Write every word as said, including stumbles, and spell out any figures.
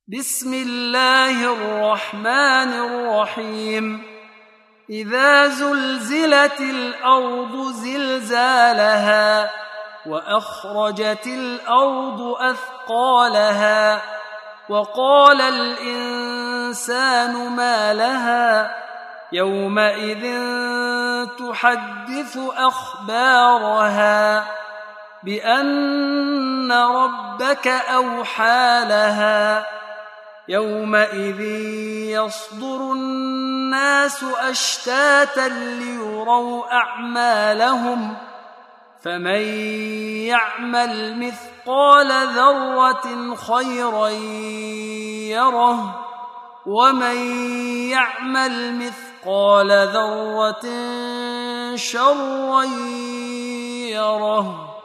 بسم الله الرحمن الرحيم إذا زلزلت الأرض زلزالها وأخرجت الأرض أثقالها وقال الإنسان ما لها يومئذ تحدث أخبارها بأن ربك أوحى لها يومئذ يصدر الناس أشتاتا ليروا أعمالهم فمن يعمل مثقال ذرة خيرا يره ومن يعمل مثقال ذرة شرا يره.